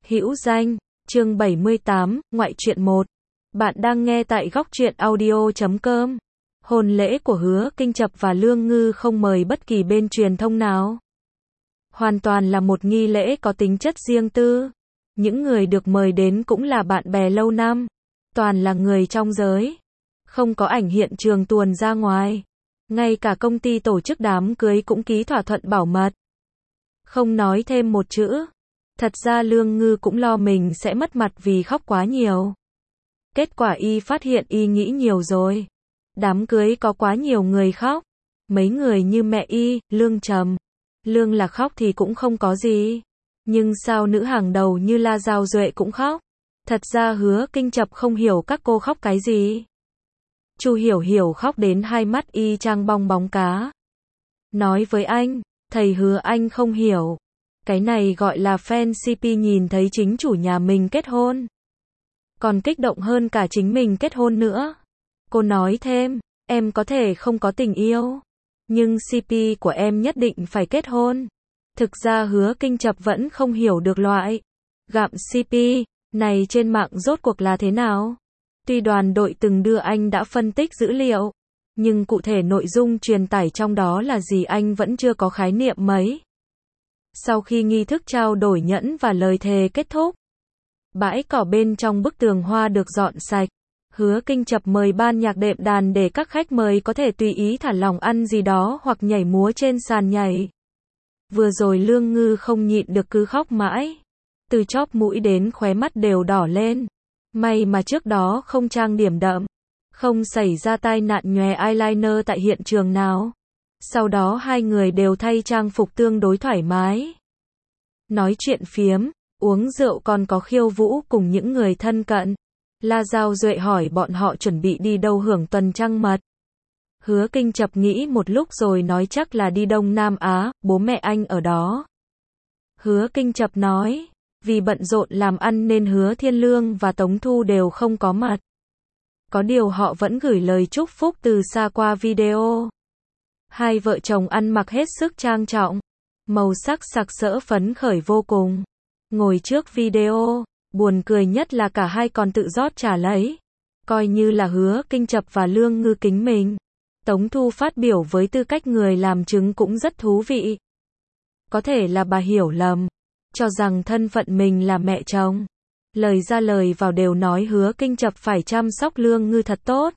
Hữu danh, chương 78, ngoại truyện 1. Bạn đang nghe tại góc truyện audio.com. Hôn lễ của Hứa Kinh Chập và Lương Ngư không mời bất kỳ bên truyền thông nào. Hoàn toàn là một nghi lễ có tính chất riêng tư. Những người được mời đến cũng là bạn bè lâu năm. Toàn là người trong giới. Không có ảnh hiện trường tuồn ra ngoài. Ngay cả công ty tổ chức đám cưới cũng ký thỏa thuận bảo mật. Không nói thêm một chữ. Thật ra Lương Ngư cũng lo mình sẽ mất mặt vì khóc quá nhiều. Kết quả y phát hiện y nghĩ nhiều rồi. Đám cưới có quá nhiều người khóc. Mấy người như mẹ y, Lương Trầm. Lương là khóc thì cũng không có gì. Nhưng sao nữ hàng đầu như La Giao Duệ cũng khóc? Thật ra Hứa Kinh Chập không hiểu các cô khóc cái gì. Chu Hiểu Hiểu khóc đến hai mắt y chang bong bóng cá. Nói với anh, thầy Hứa anh không hiểu. Cái này gọi là fan CP nhìn thấy chính chủ nhà mình kết hôn. Còn kích động hơn cả chính mình kết hôn nữa. Cô nói thêm, em có thể không có tình yêu. Nhưng CP của em nhất định phải kết hôn. Thực ra Hứa Kinh Chập vẫn không hiểu được loại gặm CP này trên mạng rốt cuộc là thế nào. Tuy đoàn đội từng đưa anh đã phân tích dữ liệu. Nhưng cụ thể nội dung truyền tải trong đó là gì anh vẫn chưa có khái niệm mấy. Sau khi nghi thức trao đổi nhẫn và lời thề kết thúc, bãi cỏ bên trong bức tường hoa được dọn sạch. Hứa Kinh Chập mời ban nhạc đệm đàn để các khách mời có thể tùy ý thả lỏng ăn gì đó hoặc nhảy múa trên sàn nhảy. Vừa rồi Lương Ngư không nhịn được cứ khóc mãi. Từ chóp mũi đến khóe mắt đều đỏ lên. May mà trước đó không trang điểm đậm. Không xảy ra tai nạn nhòe eyeliner tại hiện trường nào. Sau đó hai người đều thay trang phục tương đối thoải mái. Nói chuyện phiếm, uống rượu còn có khiêu vũ cùng những người thân cận. La Giao Duệ hỏi bọn họ chuẩn bị đi đâu hưởng tuần trăng mật. Hứa Kinh Chập nghĩ một lúc rồi nói chắc là đi Đông Nam Á, bố mẹ anh ở đó. Hứa Kinh Chập nói, vì bận rộn làm ăn nên Hứa Thiên Lương và Tống Thu đều không có mặt. Có điều họ vẫn gửi lời chúc phúc từ xa qua video. Hai vợ chồng ăn mặc hết sức trang trọng, màu sắc sặc sỡ phấn khởi vô cùng. Ngồi trước video, buồn cười nhất là cả hai còn tự rót trà lấy. Coi như là Hứa Kinh Chập và Lương Ngư kính mình. Tống Thu phát biểu với tư cách người làm chứng cũng rất thú vị. Có thể là bà hiểu lầm, cho rằng thân phận mình là mẹ chồng. Lời ra lời vào đều nói Hứa Kinh Chập phải chăm sóc Lương Ngư thật tốt.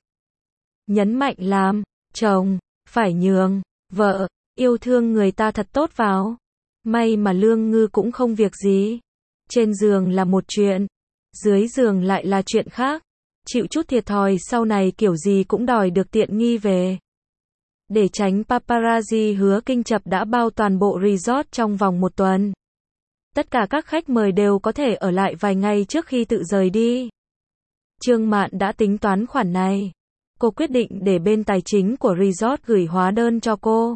Nhấn mạnh làm chồng phải nhường vợ, yêu thương người ta thật tốt vào. May mà Lương Ngư cũng không việc gì. Trên giường là một chuyện, dưới giường lại là chuyện khác. Chịu chút thiệt thòi sau này kiểu gì cũng đòi được tiện nghi về. Để tránh paparazzi Hứa Kinh Chập đã bao toàn bộ resort trong vòng một tuần. Tất cả các khách mời đều có thể ở lại vài ngày trước khi tự rời đi. Trương Mạn đã tính toán khoản này. Cô quyết định để bên tài chính của resort gửi hóa đơn cho cô.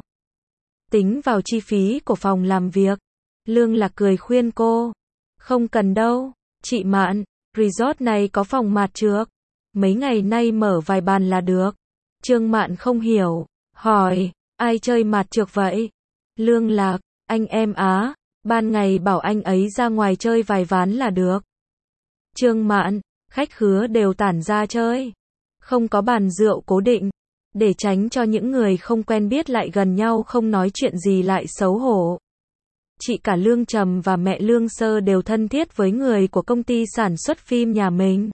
Tính vào chi phí của phòng làm việc. Lương Lạc cười khuyên cô. Không cần đâu, chị Mạn, resort này có phòng mạt trược. Mấy ngày nay mở vài bàn là được. Trương Mạn không hiểu, hỏi, ai chơi mạt trược vậy? Lương Lạc, anh em Á, ban ngày bảo anh ấy ra ngoài chơi vài ván là được. Trương Mạn, khách khứa đều tản ra chơi. Không có bàn rượu cố định, để tránh cho những người không quen biết lại gần nhau không nói chuyện gì lại xấu hổ. Chị cả Lương Trầm và mẹ Lương Sơ đều thân thiết với người của công ty sản xuất phim nhà mình.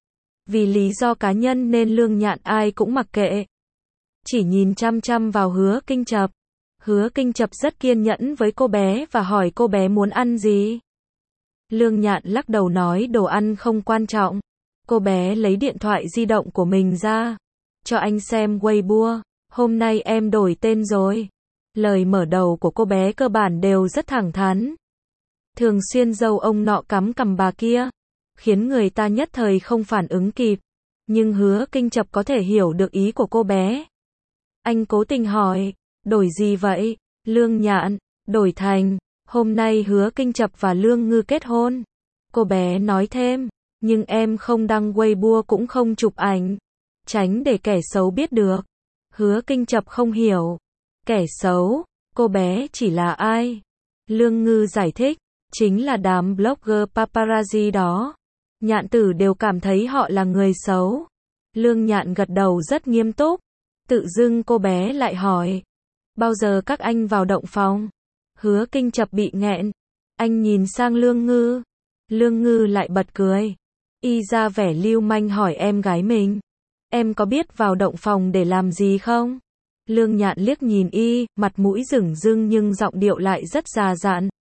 Vì lý do cá nhân nên Lương Nhạn ai cũng mặc kệ. Chỉ nhìn chăm chăm vào Hứa Kinh Chập. Hứa Kinh Chập rất kiên nhẫn với cô bé và hỏi cô bé muốn ăn gì. Lương Nhạn lắc đầu nói đồ ăn không quan trọng. Cô bé lấy điện thoại di động của mình ra. Cho anh xem Weibo. Hôm nay em đổi tên rồi. Lời mở đầu của cô bé cơ bản đều rất thẳng thắn. Thường xuyên dâu ông nọ cắm cằm bà kia. Khiến người ta nhất thời không phản ứng kịp. Nhưng Hứa Kinh Chập có thể hiểu được ý của cô bé. Anh cố tình hỏi. Đổi gì vậy? Lương Nhạn. Đổi thành. Hôm nay Hứa Kinh Chập và Lương Ngư kết hôn. Cô bé nói thêm. Nhưng em không đăng Weibo cũng không chụp ảnh. Tránh để kẻ xấu biết được. Hứa Kinh Chập không hiểu. Kẻ xấu, cô bé chỉ là ai? Lương Ngư giải thích, Chính là đám blogger paparazzi đó. Nhạn Tử đều cảm thấy họ là người xấu. Lương Nhạn gật đầu rất nghiêm túc. Tự dưng cô bé lại hỏi. Bao giờ các anh vào động phòng? Hứa Kinh Chập bị nghẹn. Anh nhìn sang Lương Ngư. Lương Ngư lại bật cười. Y ra vẻ lưu manh hỏi em gái mình. Em có biết vào động phòng để làm gì không? Lương Nhạn liếc nhìn y, mặt mũi rửng rưng nhưng giọng điệu lại rất già dặn.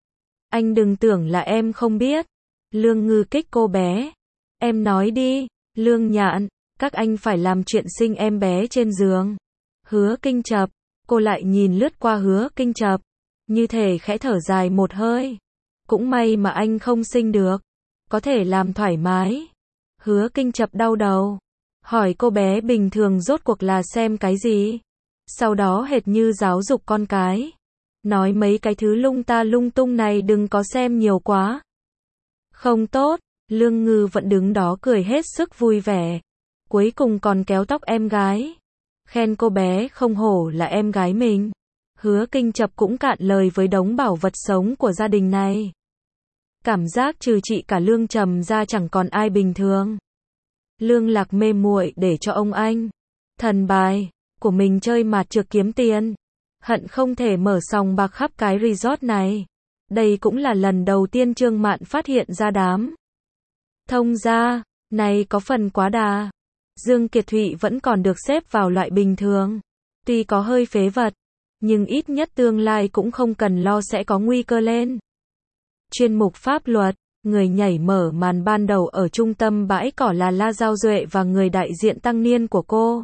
Anh đừng tưởng là em không biết. Lương Ngư kích cô bé. Em nói đi. Lương Nhạn, các anh phải làm chuyện sinh em bé trên giường. Hứa Kinh Chập, cô lại nhìn lướt qua Hứa Kinh Chập. Như thể khẽ thở dài một hơi. Cũng may mà anh không sinh được. Có thể làm thoải mái. Hứa Kinh Chập đau đầu. Hỏi cô bé bình thường rốt cuộc là xem cái gì? Sau đó hệt như giáo dục con cái. Nói mấy cái thứ lung ta lung tung này đừng có xem nhiều quá. Không tốt. Lương Ngư vẫn đứng đó cười hết sức vui vẻ. Cuối cùng còn kéo tóc em gái. Khen cô bé không hổ là em gái mình. Hứa Kinh Chập cũng cạn lời với đống bảo vật sống của gia đình này. Cảm giác trừ chị cả Lương Trầm ra chẳng còn ai bình thường. Lương Lạc mê muội để cho ông anh thần bài của mình chơi mạt trược kiếm tiền. Hận không thể mở sòng bạc khắp cái resort này. Đây cũng là lần đầu tiên Trương Mạn phát hiện ra đám thông gia này có phần quá đà. Dương Kiệt Thụy vẫn còn được xếp vào loại bình thường. Tuy có hơi phế vật, nhưng ít nhất tương lai cũng không cần lo sẽ có nguy cơ lên. Chuyên mục pháp luật, người nhảy mở màn ban đầu ở trung tâm bãi cỏ là La Giao Duệ và người đại diện Tăng Niên của cô.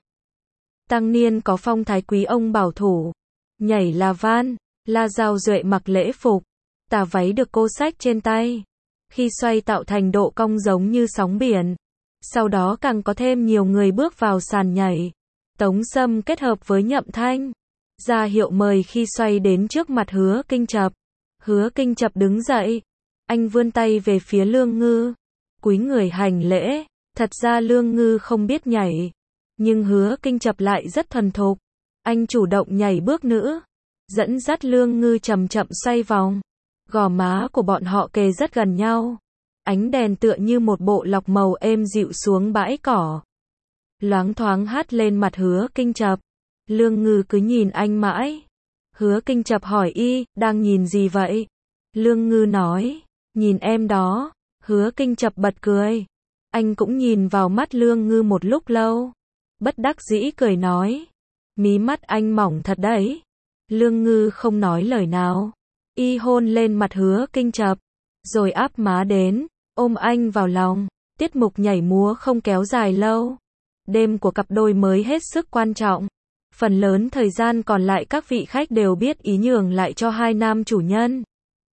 Tăng Niên có phong thái quý ông bảo thủ. Nhảy là van, La Giao Duệ mặc lễ phục. Tà váy được cô xách trên tay. Khi xoay tạo thành độ cong giống như sóng biển. Sau đó càng có thêm nhiều người bước vào sàn nhảy. Tống Sâm kết hợp với Nhậm Thanh. Ra hiệu mời khi xoay đến trước mặt Hứa Kinh Chập. Hứa Kinh Chập đứng dậy. Anh vươn tay về phía Lương Ngư. Cúi người hành lễ. Thật ra Lương Ngư không biết nhảy. Nhưng Hứa Kinh Chập lại rất thuần thục. Anh chủ động nhảy bước nữa. Dẫn dắt Lương Ngư chậm chậm xoay vòng. Gò má của bọn họ kề rất gần nhau. Ánh đèn tựa như một bộ lọc màu êm dịu xuống bãi cỏ. Loáng thoáng hắt lên mặt Hứa Kinh Chập. Lương Ngư cứ nhìn anh mãi. Hứa Kinh Chập hỏi y, đang nhìn gì vậy? Lương Ngư nói, nhìn em đó. Hứa Kinh Chập bật cười. Anh cũng nhìn vào mắt Lương Ngư một lúc lâu. Bất đắc dĩ cười nói, mí mắt anh mỏng thật đấy. Lương Ngư không nói lời nào. Y hôn lên mặt Hứa Kinh Chập, rồi áp má đến, ôm anh vào lòng. Tiết mục nhảy múa không kéo dài lâu. Đêm của cặp đôi mới hết sức quan trọng. Phần lớn thời gian còn lại các vị khách đều biết ý nhường lại cho hai nam chủ nhân.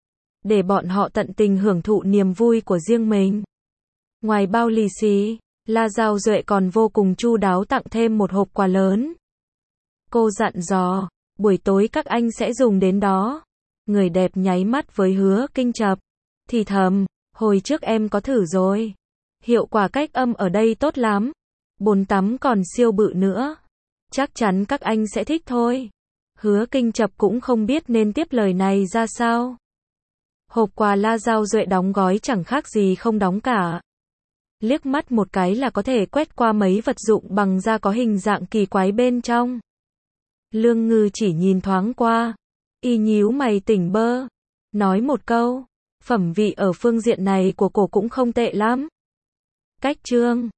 Để bọn họ tận tình hưởng thụ niềm vui của riêng mình. Ngoài bao lì xì, La Giao Duệ còn vô cùng chu đáo tặng thêm một hộp quà lớn. Cô dặn dò, buổi tối các anh sẽ dùng đến đó. Người đẹp nháy mắt với Hứa Kinh Chập. Thì thầm, hồi trước em có thử rồi. Hiệu quả cách âm ở đây tốt lắm. Bồn tắm còn siêu bự nữa. Chắc chắn các anh sẽ thích thôi. Hứa Kinh Chập cũng không biết nên tiếp lời này ra sao. Hộp quà La Giao Duệ đóng gói chẳng khác gì không đóng cả. Liếc mắt một cái là có thể quét qua mấy vật dụng bằng da có hình dạng kỳ quái bên trong. Lương Ngư chỉ nhìn thoáng qua. Y nhíu mày tỉnh bơ. Nói một câu. Phẩm vị ở phương diện này của cổ cũng không tệ lắm. Cách chương